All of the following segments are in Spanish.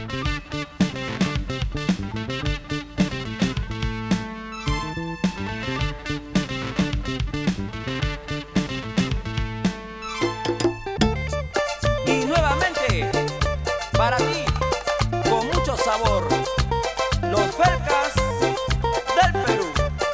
Y nuevamente, para ti, con mucho sabor, los Felcas del Perú.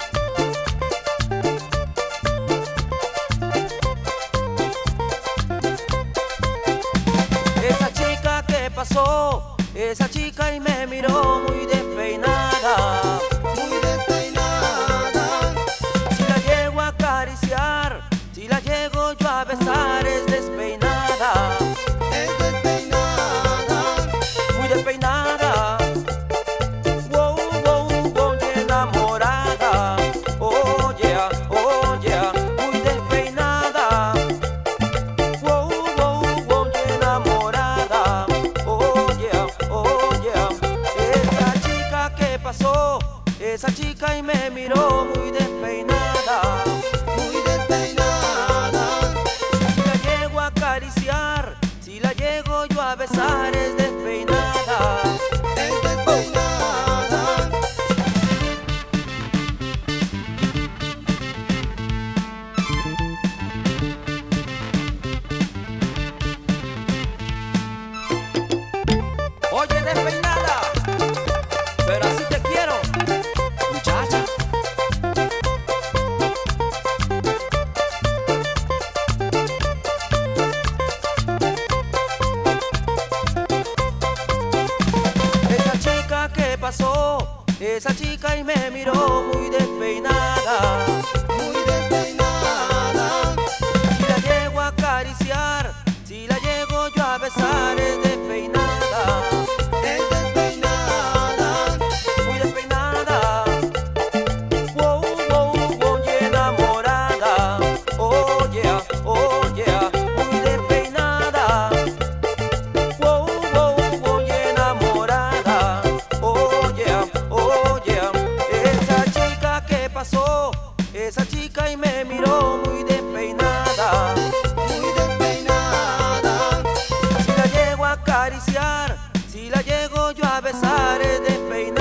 Esa chica que pasó, esa chica y me miró muy despeinada. Muy despeinada, Si la llego a acariciar, si la llego yo a besar, es despeinada. es despeinada, Muy despeinada. Wow, wow, wow, y enamorada. Oh yeah, muy despeinada. Wow, wow, wow, y enamorada. Oh yeah. Esa chica que pasó, esa chica y me miró muy despeinada. muy despeinada, Si la llego a acariciar, si la llego yo a besar, es despeinada. es despeinada. Oye, despeinada, pero así te quiero, muchacha. Esa chica que pasó, esa chica y me miró muy despeinada. Muy despeinada, Si la llego a acariciar, si la llego yo a besar, es despeinada. es despeinada, Muy despeinada. Wow, wow, wow, y enamorada. Oh yeah, muy despeinada. Wow, wow, wow, y enamorada. Oh yeah. Esa chica que pasó, esa chica y me miró muy despeinada. muy despeinada, Si la llego a acariciar, si la llego yo a besar, es despeinada.